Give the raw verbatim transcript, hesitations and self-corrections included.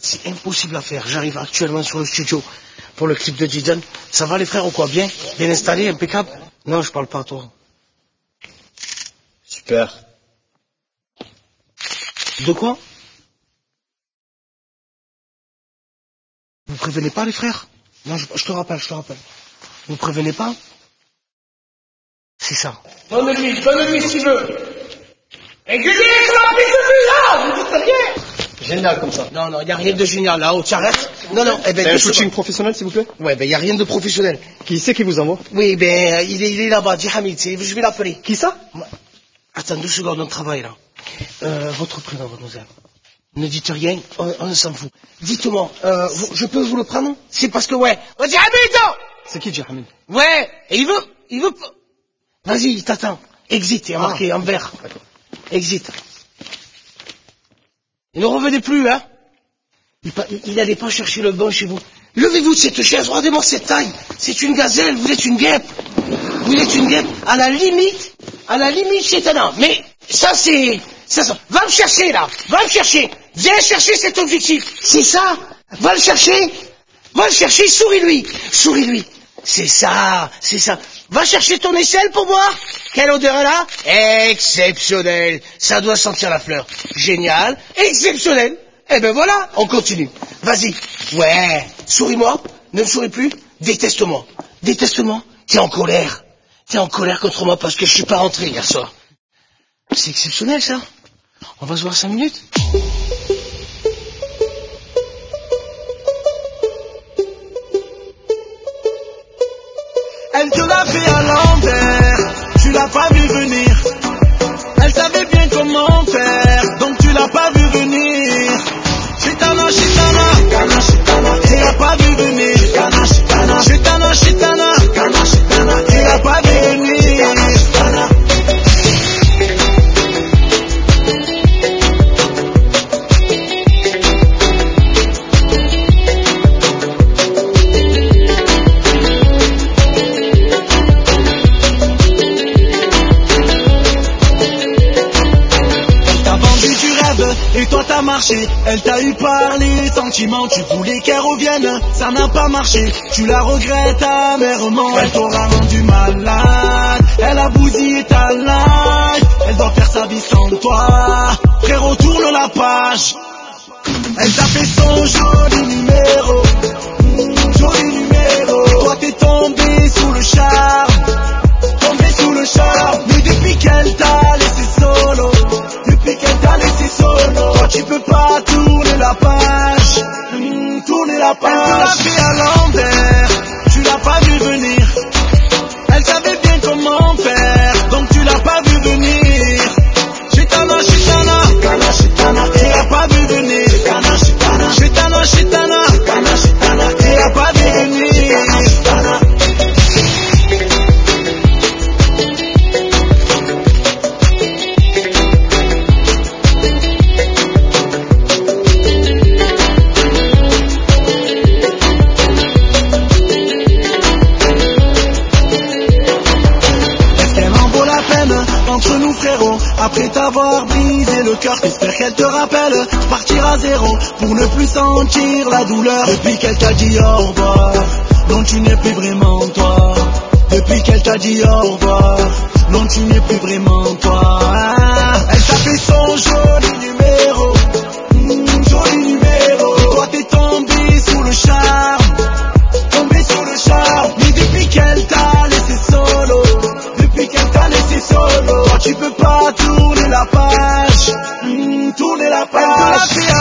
C'est impossible à faire. J'arrive actuellement sur le studio pour le clip de Didan. Ça va les frères ou quoi? Bien? Bien installé, impeccable? Non, je parle pas à toi. Super. De quoi? Vous prévenez pas les frères? Non, je, je te rappelle, je te rappelle. Vous prévenez pas? C'est ça. Donne-lui, donne-lui si tu veux. Et que c'est là, mais là, vous dites rien. Génial comme ça. Non, non, il y a rien de génial là-haut, tu arrêtes? Non, non, eh ben... C'est un shooting professionnel, s'il vous plaît? Ouais, ben, il y a rien de professionnel. Qui c'est qui vous envoie? Oui, ben, il est, il est là-bas, dit Hamid, je vais l'appeler. Qui ça? Attends, deux secondes, on travaille là. Euh, votre prénom, mademoiselle. Ne dites rien, on, on s'en fout. Dites-moi, euh, vous, je peux vous le prendre? C'est parce que, ouais, oh, dit Hamid! C'est qui, Hamid? Ouais, et il veut, il veut pas... Vas-y, il t'attend. Exit, il a marqué en vert. Exit. Et ne revenez plus, hein. Il n'allait pas chercher le bon chez vous. Levez-vous de cette chaise, regardez-moi cette taille. C'est une gazelle, vous êtes une guêpe. Vous êtes une guêpe. À la limite, à la limite, c'est un an. Mais ça, c'est... Ça, ça. Va me chercher, là. Va me chercher. Viens chercher cet objectif. C'est ça. Va le chercher. Va le chercher, souris-lui. Souris-lui. C'est ça, c'est ça. Va chercher ton aisselle pour voir. Quelle odeur elle a? Exceptionnel. Ça doit sentir la fleur. Génial. Exceptionnel. Eh ben voilà, on continue. Vas-y. Ouais. Souris-moi. Ne me souris plus. Déteste-moi. Déteste-moi. T'es en colère. T'es en colère contre moi parce que je suis pas rentré hier soir. C'est exceptionnel ça. On va se voir cinq minutes. Elle te l'a fait à l'envers, tu l'as pas vu venir. Elle savait bien comment faire, donc tu l'as pas vu venir. Chitana, chitana, chitana, chitana, tu l'as pas vu venir. Chitana, chitana, chitana, chitana, chitana, chitana, tu l'as pas vu venir. Chitana. Et toi t'as marché, elle t'a eu par les sentiments. Tu voulais qu'elle revienne, ça n'a pas marché. Tu la regrettes amèrement. Elle t'aura rendu malade, elle a bousillé ta life. Elle doit faire sa vie sans toi. Frérot, tourne la page. Elle t'a fait son joli numéro, joli numéro. Toi t'es tombé sous le charme, tombé sous le charme. Mais depuis qu'elle t'a laissé solo, depuis qu'elle t'a laissé solo, toi tu peux pas tourner la page, mmh, tourner la page. Elle te l'a fait à l'envers, tu l'as pas vu venir. Elle savait bien comment faire, donc tu l'as pas vu venir. Chitana, chitana, chitana, chitana, tu l'as pas vu venir. Chitana, chitana, chitana, chitana, chitana, chitana, tu l'as pas vu venir. Chitana. Entre nous frérot, après t'avoir brisé le cœur, j'espère qu'elle te rappelle de partir à zéro pour ne plus sentir la douleur. Depuis qu'elle t'a dit au revoir, non tu n'es plus vraiment toi. Depuis qu'elle t'a dit au revoir, non tu n'es plus vraiment toi. Elle t'a fait son joli numéro, mmh, joli numéro. Et toi t'es tombé sous le charme, tombé sous le charme. Mais depuis qu'elle t'a laissé solo, depuis qu'elle t'a laissé solo, toi tu peux pas tourner la page, mmh, tourner la page. Elle te l'a fait